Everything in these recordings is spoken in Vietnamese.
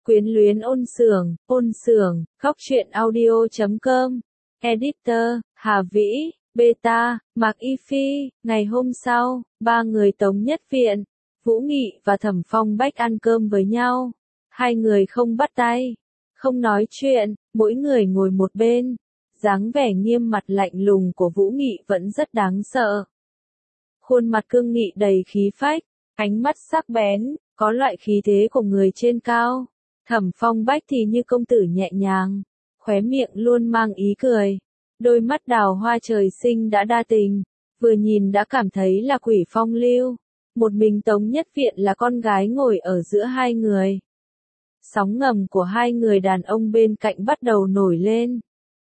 Quyến luyến ôn sưởng, khóc chuyện audio.com, editor, Hà Vĩ, Beta, Mạc Y Phi. Ngày hôm sau, ba người Tống Nhất Viện, Vũ Nghị và Thẩm Phong Bách ăn cơm với nhau. Hai người không bắt tay, không nói chuyện, mỗi người ngồi một bên. Dáng vẻ nghiêm mặt lạnh lùng của Vũ Nghị vẫn rất đáng sợ. Khuôn mặt cương nghị đầy khí phách, ánh mắt sắc bén, có loại khí thế của người trên cao. Thẩm Phong Bách thì như công tử nhẹ nhàng, khóe miệng luôn mang ý cười. Đôi mắt đào hoa trời sinh đã đa tình, vừa nhìn đã cảm thấy là quỷ phong lưu. Một mình Tống Nhất Viện là con gái ngồi ở giữa hai người. Sóng ngầm của hai người đàn ông bên cạnh bắt đầu nổi lên.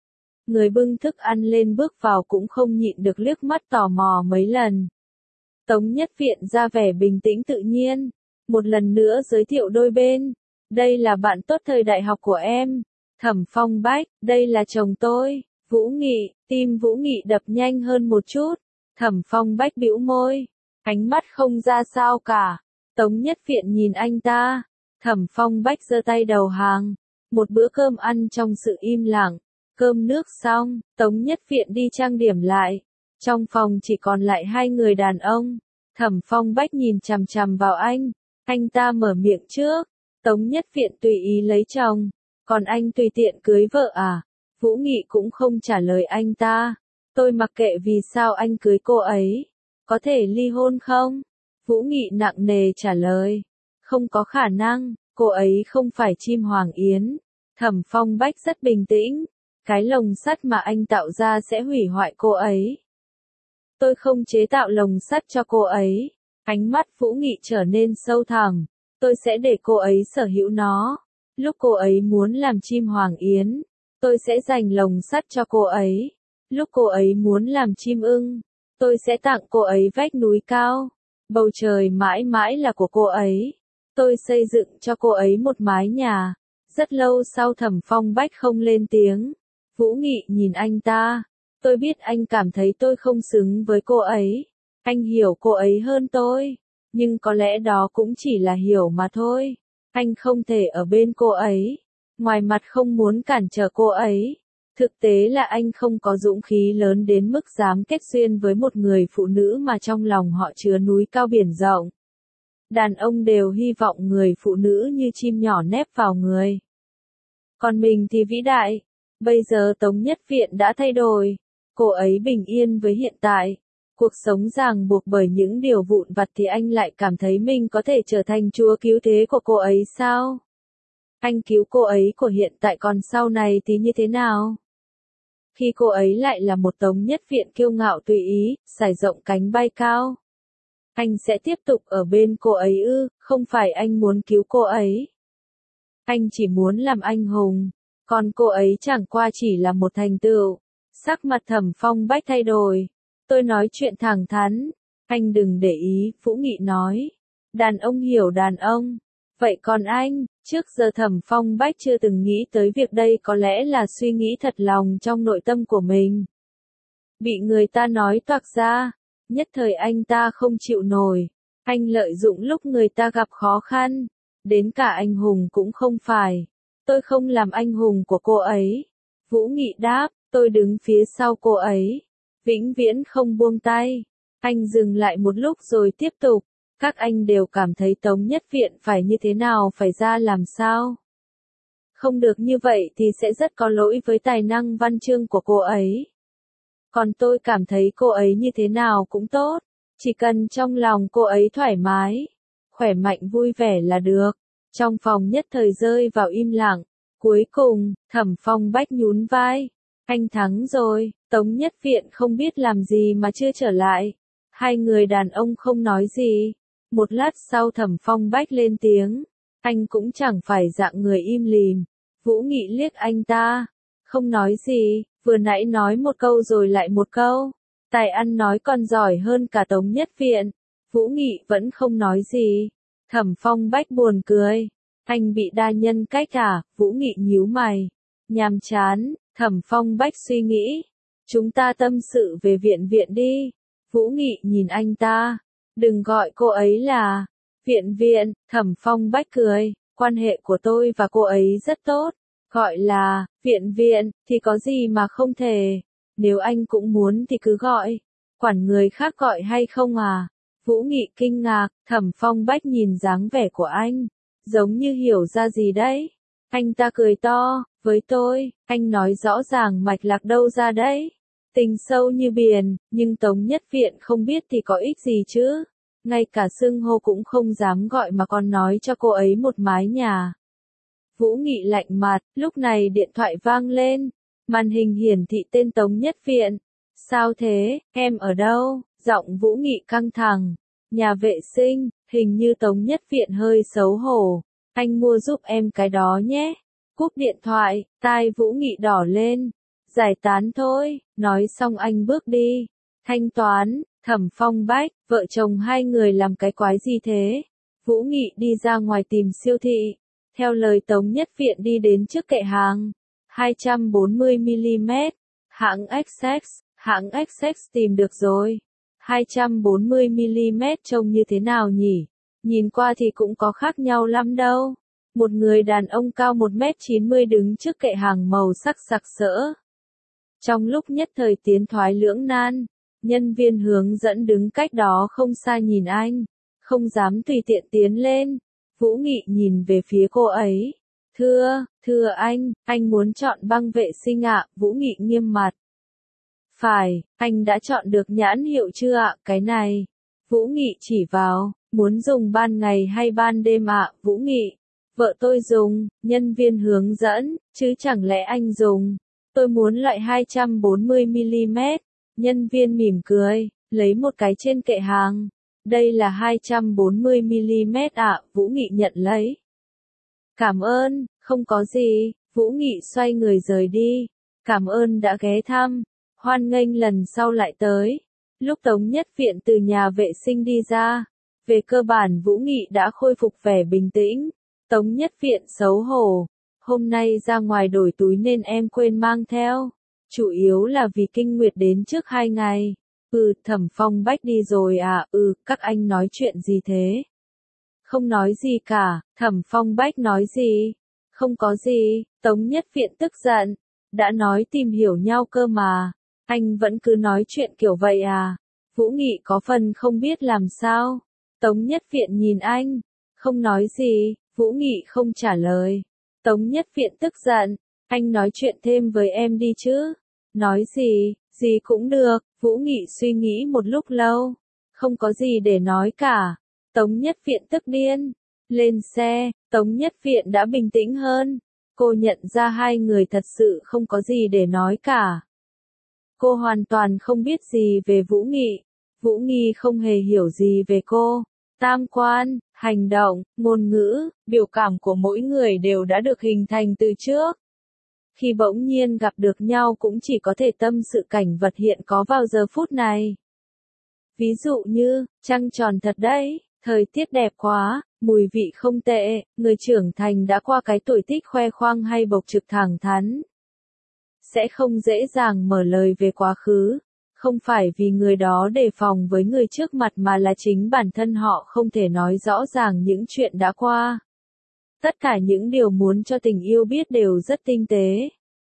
Người bưng thức ăn lên bước vào cũng không nhịn được liếc mắt tò mò mấy lần. Tống Nhất Viện ra vẻ bình tĩnh tự nhiên, một lần nữa giới thiệu đôi bên. Đây là bạn tốt thời đại học của em. Thẩm Phong Bách, đây là chồng tôi. Vũ Nghị, tim Vũ Nghị đập nhanh hơn một chút. Thẩm Phong Bách bĩu môi, ánh mắt không ra sao cả. Tống Nhất Viện nhìn anh ta. Thẩm Phong Bách giơ tay đầu hàng. Một bữa cơm ăn trong sự im lặng. Cơm nước xong, Tống Nhất Viện đi trang điểm lại. Trong phòng chỉ còn lại hai người đàn ông. Thẩm Phong Bách nhìn chằm chằm vào anh ta mở miệng trước. Tống Nhất Viện tùy ý lấy chồng, còn anh tùy tiện cưới vợ à? Vũ Nghị cũng không trả lời anh ta. Tôi mặc kệ vì sao anh cưới cô ấy. Có thể ly hôn không? Vũ Nghị nặng nề trả lời. Không có khả năng, cô ấy không phải chim hoàng yến. Thẩm Phong Bách rất bình tĩnh. Cái lồng sắt mà anh tạo ra sẽ hủy hoại cô ấy. Tôi không chế tạo lồng sắt cho cô ấy. Ánh mắt Vũ Nghị trở nên sâu thẳm. Tôi sẽ để cô ấy sở hữu nó. Lúc cô ấy muốn làm chim hoàng yến, tôi sẽ dành lồng sắt cho cô ấy. Lúc cô ấy muốn làm chim ưng, tôi sẽ tặng cô ấy vách núi cao. Bầu trời mãi mãi là của cô ấy. Tôi xây dựng cho cô ấy một mái nhà. Rất lâu sau Thẩm Phong Bách không lên tiếng. Vũ Nghị nhìn anh ta. Tôi biết anh cảm thấy tôi không xứng với cô ấy. Anh hiểu cô ấy hơn tôi. Nhưng có lẽ đó cũng chỉ là hiểu mà thôi. Anh không thể ở bên cô ấy. Ngoài mặt không muốn cản trở cô ấy. Thực tế là anh không có dũng khí lớn đến mức dám kết duyên với một người phụ nữ mà trong lòng họ chứa núi cao biển rộng. Đàn ông đều hy vọng người phụ nữ như chim nhỏ nép vào người. Còn mình thì vĩ đại. Bây giờ Tống Nhất Viện đã thay đổi. Cô ấy bình yên với hiện tại. Cuộc sống ràng buộc bởi những điều vụn vặt thì anh lại cảm thấy mình có thể trở thành chúa cứu thế của cô ấy sao? Anh cứu cô ấy của hiện tại, còn sau này thì như thế nào? Khi cô ấy lại là một Tống Nhất Viện kiêu ngạo tùy ý, trải rộng cánh bay cao. Anh sẽ tiếp tục ở bên cô ấy ư? Không phải anh muốn cứu cô ấy. Anh chỉ muốn làm anh hùng. Còn cô ấy chẳng qua chỉ là một thành tựu. Sắc mặt Thẩm Phong Bách thay đổi. Tôi nói chuyện thẳng thắn. Anh đừng để ý, Vũ Nghị nói. Đàn ông hiểu đàn ông. Vậy còn anh, trước giờ Thẩm Phong Bách chưa từng nghĩ tới việc đây có lẽ là suy nghĩ thật lòng trong nội tâm của mình. Bị người ta nói toạc ra, nhất thời anh ta không chịu nổi. Anh lợi dụng lúc người ta gặp khó khăn. Đến cả anh hùng cũng không phải. Tôi không làm anh hùng của cô ấy. Vũ Nghị đáp, tôi đứng phía sau cô ấy. Vĩnh viễn không buông tay. Anh dừng lại một lúc rồi tiếp tục. Các anh đều cảm thấy Tống Nhất Viện phải như thế nào, phải ra làm sao. Không được như vậy thì sẽ rất có lỗi với tài năng văn chương của cô ấy. Còn tôi cảm thấy cô ấy như thế nào cũng tốt. Chỉ cần trong lòng cô ấy thoải mái, khỏe mạnh vui vẻ là được. Trong phòng nhất thời rơi vào im lặng. Cuối cùng, Thẩm Phong Bách nhún vai. Anh thắng rồi. Tống Nhất Viện không biết làm gì mà chưa trở lại. Hai người đàn ông không nói gì. Một lát sau Thẩm Phong Bách lên tiếng. Anh cũng chẳng phải dạng người im lìm. Vũ Nghị liếc anh ta. Không nói gì, vừa nãy nói một câu rồi lại một câu. Tài ăn nói còn giỏi hơn cả Tống Nhất Viện. Vũ Nghị vẫn không nói gì. Thẩm Phong Bách buồn cười. Anh bị đa nhân cách à? Vũ Nghị nhíu mày. Nhàm chán. Thẩm Phong Bách suy nghĩ. Chúng ta tâm sự về viện viện đi. Vũ Nghị nhìn anh ta. Đừng gọi cô ấy là Viện Viện. Thẩm Phong Bách cười. quan hệ của tôi và cô ấy rất tốt. Gọi là, viện thì có gì mà không thể. Nếu anh cũng muốn thì cứ gọi. Quản người khác gọi hay không à? Vũ Nghị kinh ngạc, Thẩm Phong Bách nhìn dáng vẻ của anh. Giống như hiểu ra gì đấy. Anh ta cười to, với tôi, anh nói rõ ràng mạch lạc đâu ra đấy. Tình sâu như biển, nhưng Tống Nhất Viện không biết thì có ích gì chứ. Ngay cả xưng hô cũng không dám gọi mà còn nói cho cô ấy một mái nhà. Vũ Nghị lạnh mặt, lúc này điện thoại vang lên. Màn hình hiển thị tên Tống Nhất Viện. Sao thế, em ở đâu? Giọng Vũ Nghị căng thẳng. Nhà vệ sinh, hình như Tống Nhất Viện hơi xấu hổ. Anh mua giúp em cái đó nhé. Cúp điện thoại, tai Vũ Nghị đỏ lên. Giải tán thôi, nói xong anh bước đi. Thanh toán, Thẩm Phong Bách, vợ chồng hai người làm cái quái gì thế? Vũ Nghị đi ra ngoài tìm siêu thị. Theo lời Tống Nhất Viện đi đến trước kệ hàng. 240mm. Hãng Essex tìm được rồi. 240mm trông như thế nào nhỉ? Nhìn qua thì cũng có khác nhau lắm đâu. Một người đàn ông cao 1m90 đứng trước kệ hàng màu sắc sặc sỡ. Trong lúc nhất thời tiến thoái lưỡng nan, nhân viên hướng dẫn đứng cách đó không xa nhìn anh, không dám tùy tiện tiến lên. Vũ Nghị nhìn về phía cô ấy. Thưa anh muốn chọn băng vệ sinh ạ, Vũ Nghị nghiêm mặt. Phải, anh đã chọn được nhãn hiệu chưa ạ, cái này? Vũ Nghị chỉ vào, muốn dùng ban ngày hay ban đêm ạ, Vũ Nghị? Vợ tôi dùng, nhân viên hướng dẫn, chứ chẳng lẽ anh dùng? Tôi muốn loại 240mm. Nhân viên mỉm cười, lấy một cái trên kệ hàng. Đây là 240mm ạ, Vũ Nghị nhận lấy. Cảm ơn, không có gì, Vũ Nghị xoay người rời đi. Cảm ơn đã ghé thăm, hoan nghênh lần sau lại tới. Lúc Tống Nhất Viện từ nhà vệ sinh đi ra, về cơ bản Vũ Nghị đã khôi phục vẻ bình tĩnh. Tống Nhất Viện xấu hổ. Hôm nay ra ngoài đổi túi nên em quên mang theo. Chủ yếu là vì kinh nguyệt đến trước 2 ngày. Thẩm Phong Bách đi rồi à? Các anh nói chuyện gì thế? Không nói gì cả, Thẩm Phong Bách nói gì? Không có gì, Tống Nhất Viện tức giận. Đã nói tìm hiểu nhau cơ mà. Anh vẫn cứ nói chuyện kiểu vậy à? Vũ Nghị có phần không biết làm sao. Tống Nhất Viện nhìn anh. Không nói gì, Vũ Nghị không trả lời. Tống Nhất Viện tức giận. Anh nói chuyện thêm với em đi chứ. Nói gì cũng được, Vũ Nghị suy nghĩ một lúc lâu. Không có gì để nói cả. Tống Nhất Viện tức điên. Lên xe, Tống Nhất Viện đã bình tĩnh hơn. Cô nhận ra hai người thật sự không có gì để nói cả. Cô hoàn toàn không biết gì về Vũ Nghị. Vũ Nghị không hề hiểu gì về cô. Tam quan, hành động, ngôn ngữ, biểu cảm của mỗi người đều đã được hình thành từ trước. Khi bỗng nhiên gặp được nhau cũng chỉ có thể tâm sự cảnh vật hiện có vào giờ phút này. Ví dụ như, trăng tròn thật đấy, thời tiết đẹp quá, mùi vị không tệ, người trưởng thành đã qua cái tuổi thích khoe khoang hay bộc trực thẳng thắn. Sẽ không dễ dàng mở lời về quá khứ. Không phải vì người đó đề phòng với người trước mặt mà là chính bản thân họ không thể nói rõ ràng những chuyện đã qua. Tất cả những điều muốn cho tình yêu biết đều rất tinh tế.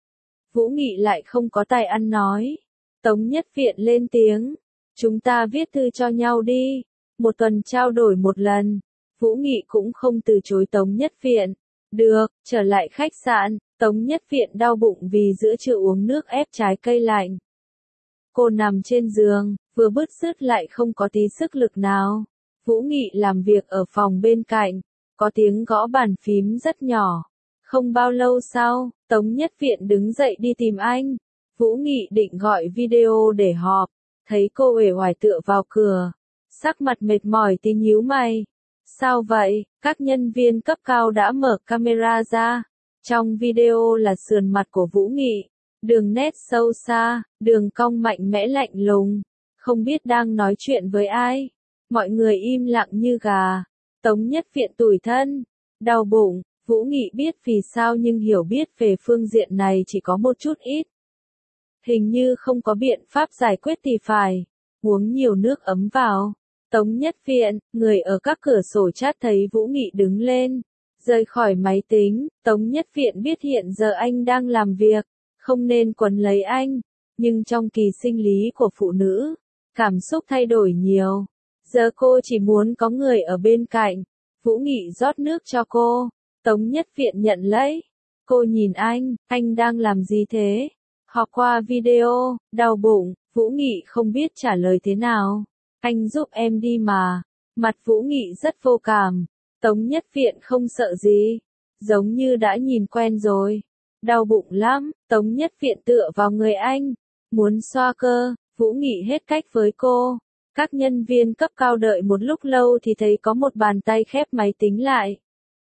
Vũ Nghị lại không có tài ăn nói. Tống Nhất Viện lên tiếng. Chúng ta viết thư cho nhau đi. Một tuần trao đổi một lần. Vũ Nghị cũng không từ chối Tống Nhất Viện. Được, trở lại khách sạn, Tống Nhất Viện đau bụng vì giữa trưa uống nước ép trái cây lạnh. Cô nằm trên giường, vừa bứt rứt lại không có tí sức lực nào. Vũ Nghị làm việc ở phòng bên cạnh, có tiếng gõ bàn phím rất nhỏ. Không bao lâu sau, Tống Nhất Viện đứng dậy đi tìm anh. Vũ Nghị định gọi video để họp, thấy cô uể oải tựa vào cửa. Sắc mặt mệt mỏi tí nhíu mày. Sao vậy? Các nhân viên cấp cao đã mở camera ra. Trong video là sườn mặt của Vũ Nghị. Đường nét sâu xa, đường cong mạnh mẽ lạnh lùng. Không biết đang nói chuyện với ai. Mọi người im lặng như gà. Tống Nhất Viện tủi thân, đau bụng. Vũ Nghị biết vì sao nhưng hiểu biết về phương diện này chỉ có một chút ít. Hình như không có biện pháp giải quyết thì phải. Uống nhiều nước ấm vào. Tống Nhất Viện, người ở các cửa sổ chat thấy Vũ Nghị đứng lên. Rời khỏi máy tính, Tống Nhất Viện biết hiện giờ anh đang làm việc, không nên quấn lấy anh, nhưng trong kỳ sinh lý của phụ nữ, cảm xúc thay đổi nhiều. Giờ cô chỉ muốn có người ở bên cạnh. Vũ Nghị rót nước cho cô, Tống Nhất Viện nhận lấy. Cô nhìn anh đang làm gì thế? Học qua video, đau bụng, Vũ Nghị không biết trả lời thế nào. Anh giúp em đi mà. Mặt Vũ Nghị rất vô cảm. Tống Nhất Viện không sợ gì, giống như đã nhìn quen rồi. Đau bụng lắm, Tống Nhất Viện tựa vào người anh, muốn xoa cơ, Vũ Nghị hết cách với cô. Các nhân viên cấp cao đợi một lúc lâu thì thấy có một bàn tay khép máy tính lại.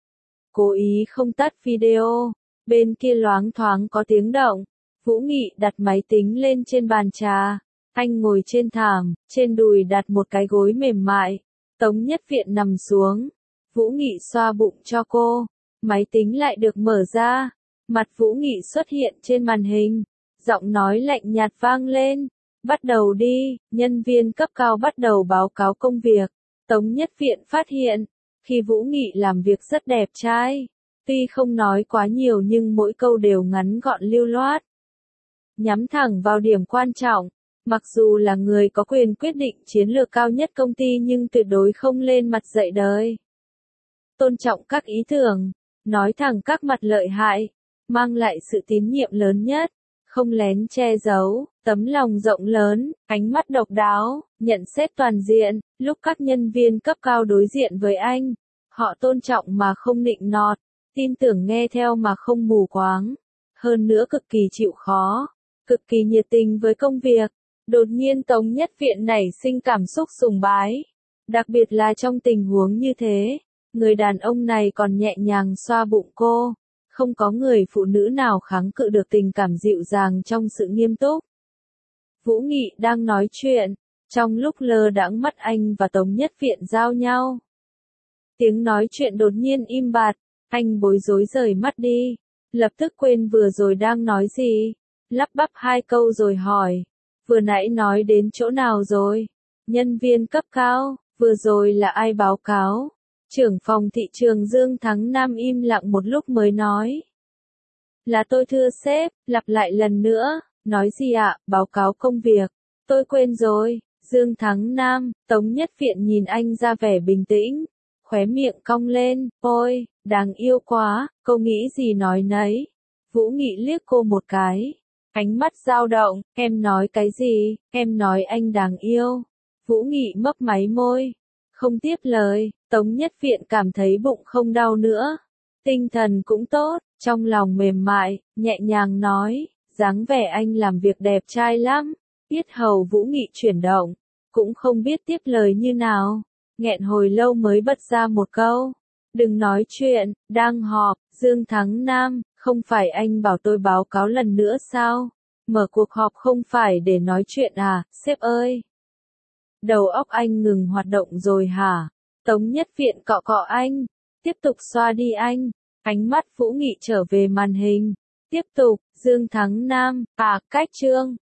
Cố ý không tắt video, bên kia loáng thoáng có tiếng động. Vũ Nghị đặt máy tính lên trên bàn trà. Anh ngồi trên thảm, trên đùi đặt một cái gối mềm mại. Tống Nhất Viện nằm xuống. Vũ Nghị xoa bụng cho cô. Máy tính lại được mở ra. Mặt Vũ Nghị xuất hiện trên màn hình. Giọng nói lạnh nhạt vang lên. Bắt đầu đi, nhân viên cấp cao bắt đầu báo cáo công việc. Tống Nhất Viện phát hiện, khi Vũ Nghị làm việc rất đẹp trai. Tuy không nói quá nhiều nhưng mỗi câu đều ngắn gọn lưu loát. Nhắm thẳng vào điểm quan trọng. Mặc dù là người có quyền quyết định chiến lược cao nhất công ty nhưng tuyệt đối không lên mặt dạy đời. Tôn trọng các ý tưởng, nói thẳng các mặt lợi hại, mang lại sự tín nhiệm lớn nhất, không lén che giấu, tấm lòng rộng lớn, ánh mắt độc đáo, nhận xét toàn diện. Lúc các nhân viên cấp cao đối diện với anh, họ tôn trọng mà không nịnh nọt, tin tưởng nghe theo mà không mù quáng, hơn nữa cực kỳ chịu khó, cực kỳ nhiệt tình với công việc. Đột nhiên Tống Nhất Viện nảy sinh cảm xúc sùng bái, đặc biệt là trong tình huống như thế, người đàn ông này còn nhẹ nhàng xoa bụng cô, không có người phụ nữ nào kháng cự được tình cảm dịu dàng trong sự nghiêm túc. Vũ Nghị đang nói chuyện, trong lúc lơ đãng mắt anh và Tống Nhất Viện giao nhau. Tiếng nói chuyện đột nhiên im bặt, anh bối rối rời mắt đi, lập tức quên vừa rồi đang nói gì, lắp bắp hai câu rồi hỏi. Vừa nãy nói đến chỗ nào rồi? Nhân viên cấp cao, vừa rồi là ai báo cáo? Trưởng phòng thị trường Dương Thắng Nam im lặng một lúc mới nói. Là tôi thưa sếp, lặp lại lần nữa, nói gì ạ, báo cáo công việc. Tôi quên rồi, Dương Thắng Nam, Tống Nhất Viện nhìn anh ra vẻ bình tĩnh, khóe miệng cong lên, ôi, đáng yêu quá, cô nghĩ gì nói nấy. Vũ Nghị liếc cô một cái. Ánh mắt dao động, em nói cái gì, em nói anh đáng yêu. Vũ Nghị mấp máy môi, không tiếp lời. Tống Nhất Viện cảm thấy bụng không đau nữa, tinh thần cũng tốt, trong lòng mềm mại, nhẹ nhàng nói, dáng vẻ anh làm việc đẹp trai lắm. Yết hầu Vũ Nghị chuyển động, cũng không biết tiếp lời như nào, nghẹn hồi lâu mới bật ra một câu. Đừng nói chuyện, đang họp. Dương Thắng Nam, không phải anh bảo tôi báo cáo lần nữa sao? Mở cuộc họp không phải để nói chuyện à, sếp ơi? Đầu óc anh ngừng hoạt động rồi hả? Tống Nhất Viện cọ cọ anh, tiếp tục xoa đi anh. Ánh mắt Vũ Nghị trở về màn hình. Tiếp tục, Dương Thắng Nam, cách chương.